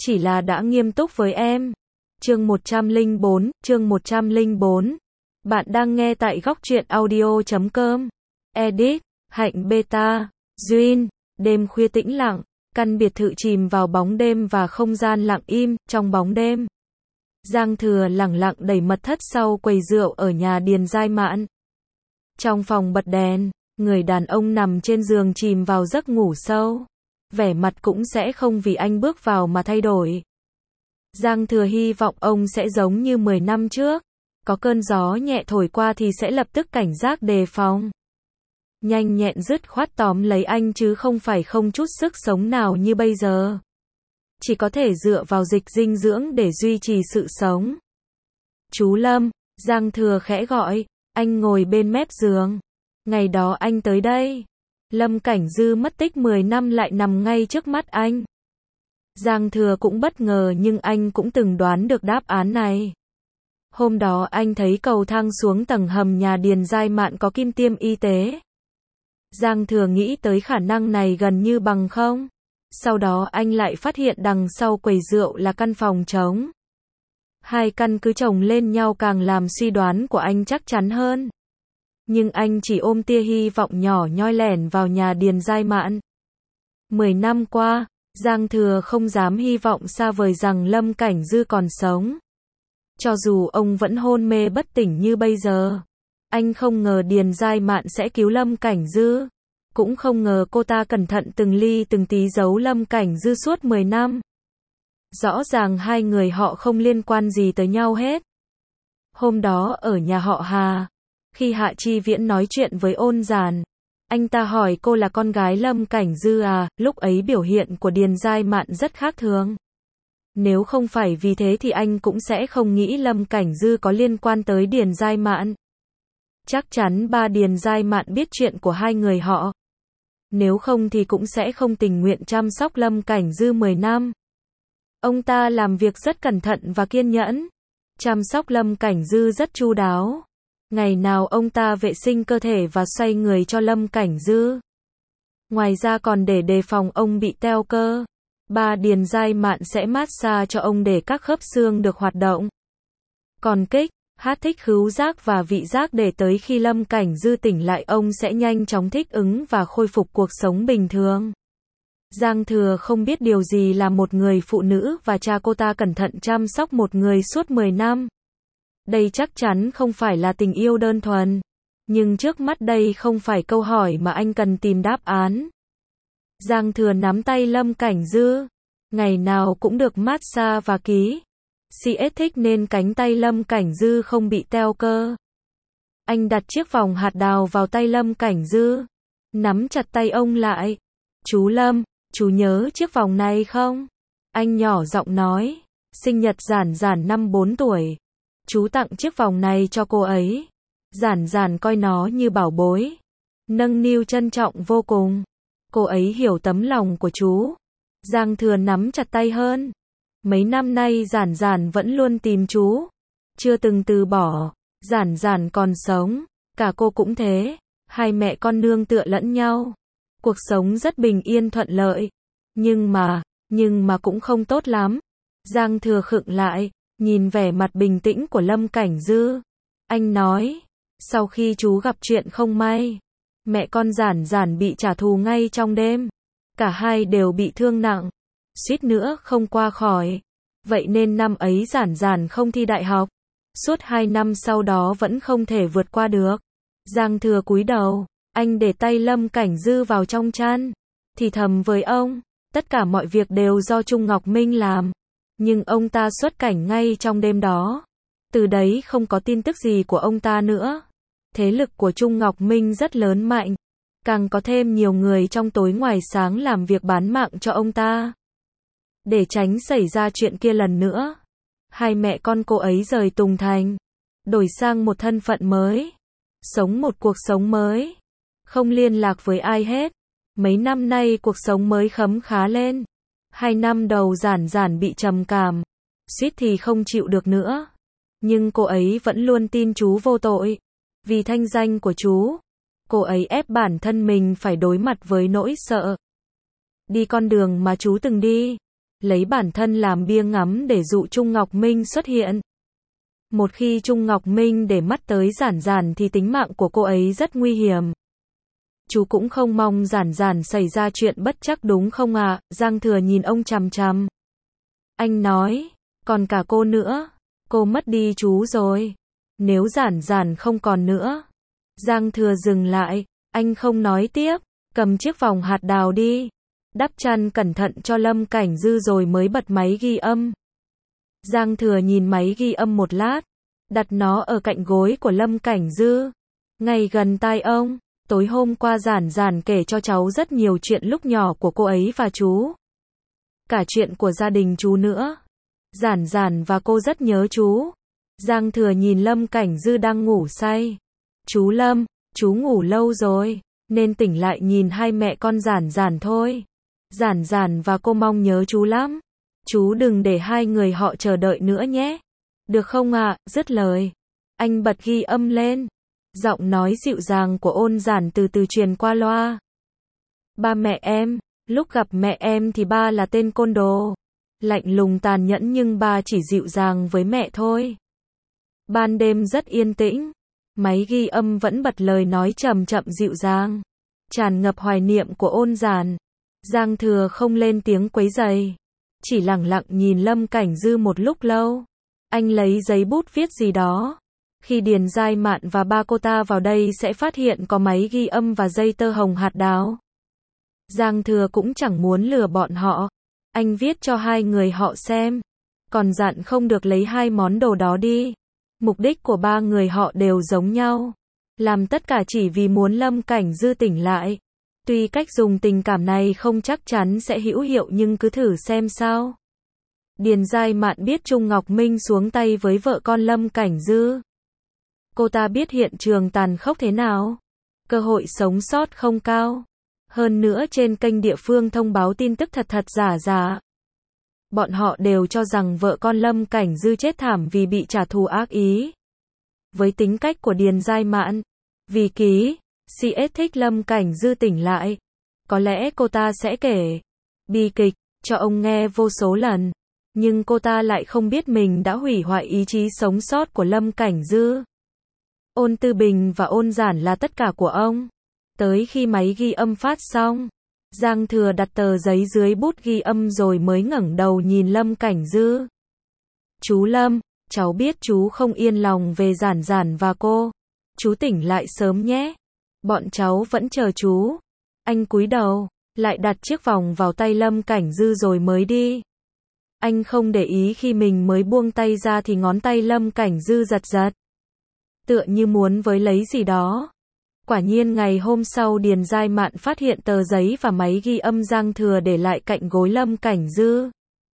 chỉ là đã nghiêm túc với em. Chương 104. Bạn đang nghe tại góc truyện audio.com. Edit, Hạnh Beta, Duyên. Đêm khuya tĩnh lặng, căn biệt thự chìm vào bóng đêm và không gian lặng im. Trong bóng đêm, Giang Thừa lẳng lặng đẩy mật thất sau quầy rượu ở nhà Điền Giai Mạn. Trong phòng bật đèn, người đàn ông nằm trên giường chìm vào giấc ngủ sâu. Vẻ mặt cũng sẽ không vì anh bước vào mà thay đổi. Giang Thừa hy vọng ông sẽ giống như 10 năm trước. Có cơn gió nhẹ thổi qua thì sẽ lập tức cảnh giác đề phòng. Nhanh nhẹn dứt khoát tóm lấy anh chứ không phải không chút sức sống nào như bây giờ. Chỉ có thể dựa vào dịch dinh dưỡng để duy trì sự sống. Chú Lâm, Giang Thừa khẽ gọi, anh ngồi bên mép giường. Ngày đó anh tới đây. Lâm Cảnh Dư mất tích 10 năm lại nằm ngay trước mắt anh. Giang Thừa cũng bất ngờ nhưng anh cũng từng đoán được đáp án này. Hôm đó anh thấy cầu thang xuống tầng hầm nhà Điền Giai Mạn có kim tiêm y tế. Giang Thừa nghĩ tới khả năng này gần như bằng không. Sau đó anh lại phát hiện đằng sau quầy rượu là căn phòng trống. Hai căn cứ chồng lên nhau càng làm suy đoán của anh chắc chắn hơn. Nhưng anh chỉ ôm tia hy vọng nhỏ nhoi lẻn vào nhà Điền Giai Mạn. 10 năm qua, Giang Thừa không dám hy vọng xa vời rằng Lâm Cảnh Dư còn sống. Cho dù ông vẫn hôn mê bất tỉnh như bây giờ. Anh không ngờ Điền Giai Mạn sẽ cứu Lâm Cảnh Dư. Cũng không ngờ cô ta cẩn thận từng ly từng tí giấu Lâm Cảnh Dư suốt 10 năm. Rõ ràng hai người họ không liên quan gì tới nhau hết. Hôm đó ở nhà họ Hà, khi Hạ Chi Viễn nói chuyện với Ôn Giản, anh ta hỏi cô là con gái Lâm Cảnh Dư à, lúc ấy biểu hiện của Điền Giai Mạn rất khác thường. Nếu không phải vì thế thì anh cũng sẽ không nghĩ Lâm Cảnh Dư có liên quan tới Điền Giai Mạn. Chắc chắn ba Điền Giai Mạn biết chuyện của hai người họ. Nếu không thì cũng sẽ không tình nguyện chăm sóc Lâm Cảnh Dư 10 năm. Ông ta làm việc rất cẩn thận và kiên nhẫn. Chăm sóc Lâm Cảnh Dư rất chu đáo. Ngày nào ông ta vệ sinh cơ thể và xoay người cho Lâm Cảnh Dư. Ngoài ra còn để đề phòng ông bị teo cơ. Ba Điền Giai Mạn sẽ massage cho ông để các khớp xương được hoạt động. Còn kích thích khứu giác và vị giác để tới khi Lâm Cảnh Dư tỉnh lại ông sẽ nhanh chóng thích ứng và khôi phục cuộc sống bình thường. Giang Thừa không biết điều gì là một người phụ nữ và cha cô ta cẩn thận chăm sóc một người suốt 10 năm. Đây chắc chắn không phải là tình yêu đơn thuần. Nhưng trước mắt đây không phải câu hỏi mà anh cần tìm đáp án. Giang Thừa nắm tay Lâm Cảnh Dư. Ngày nào cũng được massage và ký. CS thích nên cánh tay Lâm Cảnh Dư không bị teo cơ. Anh đặt chiếc vòng hạt đào vào tay Lâm Cảnh Dư. Nắm chặt tay ông lại. Chú Lâm, chú nhớ chiếc vòng này không? Anh nhỏ giọng nói. Sinh nhật Giản Giản năm 4 tuổi. Chú tặng chiếc vòng này cho cô ấy. Giản Giản coi nó như bảo bối. Nâng niu trân trọng vô cùng. Cô ấy hiểu tấm lòng của chú. Giang Thừa nắm chặt tay hơn. Mấy năm nay Giản Giản vẫn luôn tìm chú. Chưa từng từ bỏ. Giản Giản còn sống. Cả cô cũng thế. Hai mẹ con nương tựa lẫn nhau. Cuộc sống rất bình yên thuận lợi. Nhưng mà cũng không tốt lắm. Giang Thừa khựng lại. Nhìn vẻ mặt bình tĩnh của Lâm Cảnh Dư. Anh nói. Sau khi chú gặp chuyện không may. Mẹ con Giản Giản bị trả thù ngay trong đêm. Cả hai đều bị thương nặng. Suýt nữa không qua khỏi. Vậy nên năm ấy Giản Giản không thi đại học. Suốt 2 năm sau đó vẫn không thể vượt qua được. Giang Thừa cúi đầu. Anh để tay Lâm Cảnh Dư vào trong chăn. Thì thầm với ông. Tất cả mọi việc đều do Trung Ngọc Minh làm. Nhưng ông ta xuất cảnh ngay trong đêm đó. Từ đấy không có tin tức gì của ông ta nữa. Thế lực của Trung Ngọc Minh rất lớn mạnh. Càng có thêm nhiều người trong tối ngoài sáng làm việc bán mạng cho ông ta. Để tránh xảy ra chuyện kia lần nữa. Hai mẹ con cô ấy rời Tùng Thành. Đổi sang một thân phận mới. Sống một cuộc sống mới. Không liên lạc với ai hết. Mấy năm nay cuộc sống mới khấm khá lên. 2 năm đầu Giản Giản bị trầm cảm. Suýt thì không chịu được nữa. Nhưng cô ấy vẫn luôn tin chú vô tội. Vì thanh danh của chú. Cô ấy ép bản thân mình phải đối mặt với nỗi sợ. Đi con đường mà chú từng đi. lấy bản thân làm bia ngắm để dụ Trung Ngọc Minh xuất hiện. Một khi Trung Ngọc Minh để mắt tới Giản Giản thì tính mạng của cô ấy rất nguy hiểm. Chú cũng không mong Giản Giản xảy ra chuyện bất trắc đúng không ạ? Giang Thừa nhìn ông chằm chằm. Anh nói, còn cả cô nữa, cô mất đi chú rồi. Nếu Giản Giản không còn nữa. Giang Thừa dừng lại, anh không nói tiếp, cầm chiếc vòng hạt đào đi. Đắp chăn cẩn thận cho Lâm Cảnh Dư rồi mới bật máy ghi âm. Giang Thừa nhìn máy ghi âm một lát, đặt nó ở cạnh gối của Lâm Cảnh Dư, ngay gần tai ông. Tối hôm qua Giản Giản kể cho cháu rất nhiều chuyện lúc nhỏ của cô ấy và chú. Cả chuyện của gia đình chú nữa. Giản Giản và cô rất nhớ chú. Giang Thừa nhìn Lâm Cảnh Dư đang ngủ say. Chú Lâm, chú ngủ lâu rồi, nên tỉnh lại nhìn hai mẹ con Giản Giản thôi. Giản Giản và cô mong nhớ chú lắm. Chú đừng để hai người họ chờ đợi nữa nhé. Được không ạ? Dứt lời, anh bật ghi âm lên. Giọng nói dịu dàng của Ôn Giản từ từ truyền qua loa. Ba mẹ em, lúc gặp mẹ em thì ba là tên côn đồ. Lạnh lùng tàn nhẫn nhưng ba chỉ dịu dàng với mẹ thôi. Ban đêm rất yên tĩnh. Máy ghi âm vẫn bật lời nói chậm chậm dịu dàng, tràn ngập hoài niệm của Ôn Giản. Giang Thừa không lên tiếng quấy rầy, chỉ lặng lặng nhìn Lâm Cảnh Dư một lúc lâu. Anh lấy giấy bút viết gì đó. Khi Điền Giai Mạn và ba cô ta vào đây sẽ phát hiện có máy ghi âm và dây tơ hồng hạt đào. Giang Thừa cũng chẳng muốn lừa bọn họ. Anh viết cho hai người họ xem, còn dặn không được lấy hai món đồ đó đi. Mục đích của ba người họ đều giống nhau, làm tất cả chỉ vì muốn Lâm Cảnh Dư tỉnh lại. Tuy cách dùng tình cảm này không chắc chắn sẽ hữu hiệu nhưng cứ thử xem sao. Điền Giai Mạn biết Trung Ngọc Minh xuống tay với vợ con Lâm Cảnh Dư. Cô ta biết hiện trường tàn khốc thế nào. Cơ hội sống sót không cao. Hơn nữa trên kênh địa phương thông báo tin tức thật thật giả giả. Bọn họ đều cho rằng vợ con Lâm Cảnh Dư chết thảm vì bị trả thù ác ý. Với tính cách của Điền Giai Mạn, vì ký, CS thích Lâm Cảnh Dư tỉnh lại. Có lẽ cô ta sẽ kể bi kịch cho ông nghe vô số lần. Nhưng cô ta lại không biết mình đã hủy hoại ý chí sống sót của Lâm Cảnh Dư. Ôn Tư Bình và Ôn Giản là tất cả của ông. Tới khi máy ghi âm phát xong, Giang Thừa đặt tờ giấy dưới bút ghi âm rồi mới ngẩng đầu nhìn Lâm Cảnh Dư. Chú Lâm, cháu biết chú không yên lòng về Giản Giản và cô. Chú tỉnh lại sớm nhé. Bọn cháu vẫn chờ chú. Anh cúi đầu, lại đặt chiếc vòng vào tay Lâm Cảnh Dư rồi mới đi. Anh không để ý khi mình mới buông tay ra thì ngón tay Lâm Cảnh Dư giật giật. Tựa như muốn với lấy gì đó. Quả nhiên ngày hôm sau Điền Giai Mạn phát hiện tờ giấy và máy ghi âm Giang Thừa để lại cạnh gối Lâm Cảnh Dư.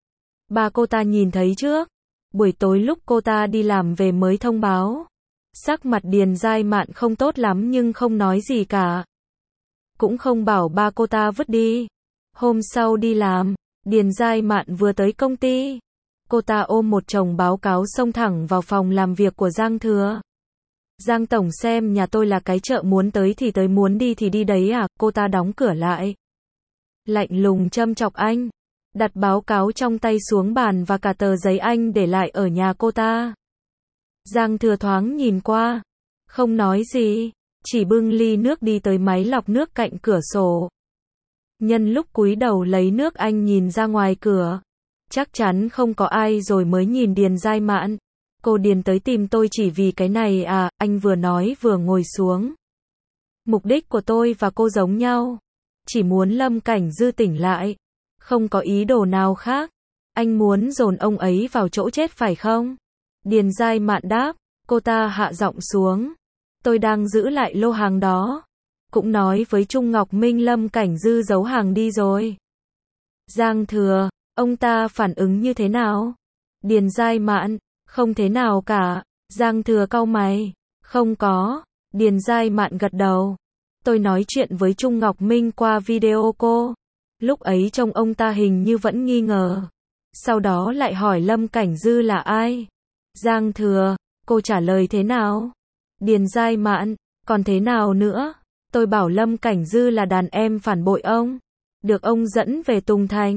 Bà cô ta nhìn thấy trước. Buổi tối lúc cô ta đi làm về mới thông báo. Sắc mặt Điền Giai Mạn không tốt lắm nhưng không nói gì cả. Cũng không bảo ba cô ta vứt đi. Hôm sau đi làm, Điền Giai Mạn vừa tới công ty. Cô ta ôm một chồng báo cáo xông thẳng vào phòng làm việc của Giang Thừa. Giang Tổng xem nhà tôi là cái chợ muốn tới thì tới muốn đi thì đi đấy à, cô ta đóng cửa lại. Lạnh lùng châm chọc anh. Đặt báo cáo trong tay xuống bàn và cả tờ giấy anh để lại ở nhà cô ta. Giang Thừa thoáng nhìn qua. Không nói gì. Chỉ bưng ly nước đi tới máy lọc nước cạnh cửa sổ. Nhân lúc cúi đầu lấy nước anh nhìn ra ngoài cửa. Chắc chắn không có ai rồi mới nhìn Điền Giai Mạn. Cô Điền tới tìm tôi chỉ vì cái này à, anh vừa nói vừa ngồi xuống. Mục đích của tôi và cô giống nhau. Chỉ muốn Lâm Cảnh Dư tỉnh lại. Không có ý đồ nào khác. Anh muốn dồn ông ấy vào chỗ chết phải không? Điền Giai Mạn đáp. Cô ta hạ giọng xuống. Tôi đang giữ lại lô hàng đó. Cũng nói với Trung Ngọc Minh Lâm Cảnh Dư giấu hàng đi rồi. Giang Thừa, ông ta phản ứng như thế nào? Điền Giai Mạn, không thế nào cả. Giang Thừa cau mày. Không có. Điền Giai Mạn gật đầu. Tôi nói chuyện với Trung Ngọc Minh qua video cô. Lúc ấy trông ông ta hình như vẫn nghi ngờ. Sau đó lại hỏi Lâm Cảnh Dư là ai? Giang Thừa, cô trả lời thế nào? Điền Giai Mạn, còn thế nào nữa? Tôi bảo Lâm Cảnh Dư là đàn em phản bội ông. Được ông dẫn về Tùng Thành.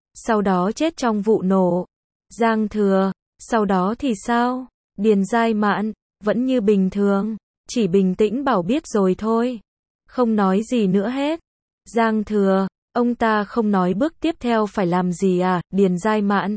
sau đó chết trong vụ nổ. Giang Thừa, sau đó thì sao? Điền Giai Mạn, vẫn như bình thường, chỉ bình tĩnh bảo biết rồi thôi. Không nói gì nữa hết. Giang Thừa, ông ta không nói bước tiếp theo phải làm gì à? Điền Giai Mạn.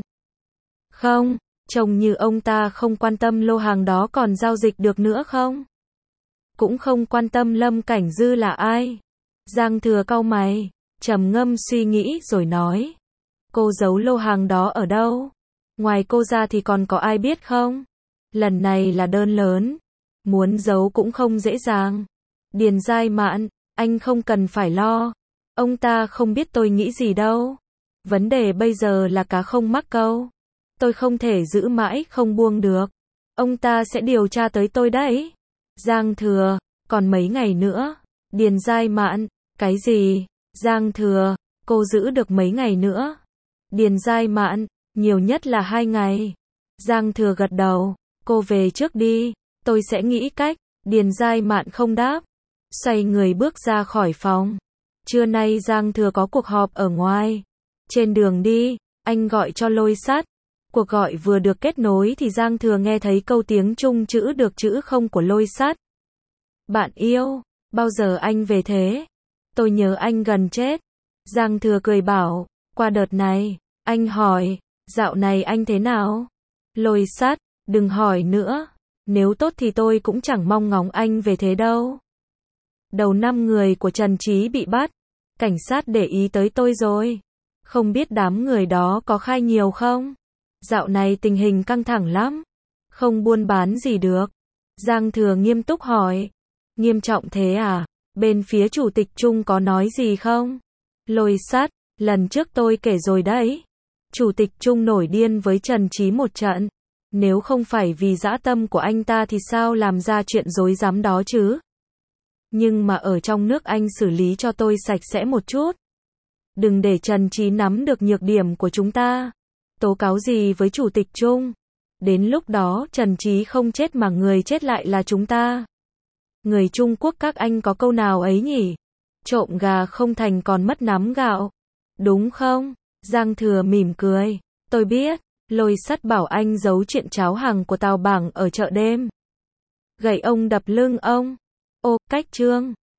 Không, trông như ông ta không quan tâm lô hàng đó còn giao dịch được nữa không? Cũng không quan tâm Lâm Cảnh Dư là ai. Giang Thừa cau mày, trầm ngâm suy nghĩ rồi nói. Cô giấu lô hàng đó ở đâu? Ngoài cô ra thì còn có ai biết không? Lần này là đơn lớn, muốn giấu cũng không dễ dàng. Điền Giai Mạn, anh không cần phải lo. Ông ta không biết tôi nghĩ gì đâu. Vấn đề bây giờ là cá không mắc câu. Tôi không thể giữ mãi không buông được. Ông ta sẽ điều tra tới tôi đấy. Giang Thừa, còn mấy ngày nữa. Điền Giai Mạn, cái gì? Giang Thừa, cô giữ được mấy ngày nữa? Điền Giai Mạn, nhiều nhất là 2 ngày. Giang Thừa gật đầu, cô về trước đi, tôi sẽ nghĩ cách. Điền Giai Mạn không đáp, xoay người bước ra khỏi phòng. Trưa nay Giang Thừa có cuộc họp ở ngoài. Trên đường đi, anh gọi cho Lôi Sát. Cuộc gọi vừa được kết nối thì Giang Thừa nghe thấy câu tiếng Trung chữ được chữ không của Lôi Sát. Bạn yêu, bao giờ anh về thế? Tôi nhớ anh gần chết. Giang Thừa cười bảo, qua đợt này, anh hỏi, dạo này anh thế nào? Lôi Sát, đừng hỏi nữa. Nếu tốt thì tôi cũng chẳng mong ngóng anh về thế đâu. Đầu năm người của Trần Trí bị bắt. Cảnh sát để ý tới tôi rồi. Không biết đám người đó có khai nhiều không? Dạo này tình hình căng thẳng lắm. Không buôn bán gì được. Giang Thừa nghiêm túc hỏi. Nghiêm trọng thế à? Bên phía chủ tịch Trung có nói gì không? Lôi Sát, lần trước tôi kể rồi đấy. Chủ tịch Trung nổi điên với Trần Trí một trận. Nếu không phải vì dã tâm của anh ta thì sao làm ra chuyện dối rắm đó chứ? Nhưng mà ở trong nước anh xử lý cho tôi sạch sẽ một chút. Đừng để Trần Trí nắm được nhược điểm của chúng ta. Tố cáo gì với chủ tịch Trung? Đến lúc đó Trần Trí không chết mà người chết lại là chúng ta. Người Trung Quốc các anh có câu nào ấy nhỉ? Trộm gà không thành còn mất nắm gạo. Đúng không? Giang Thừa mỉm cười. Tôi biết. Lôi Sắt bảo anh giấu chuyện cháo hàng của Tào Bảng ở chợ đêm. Gậy ông đập lưng ông. Ô, cách Trương.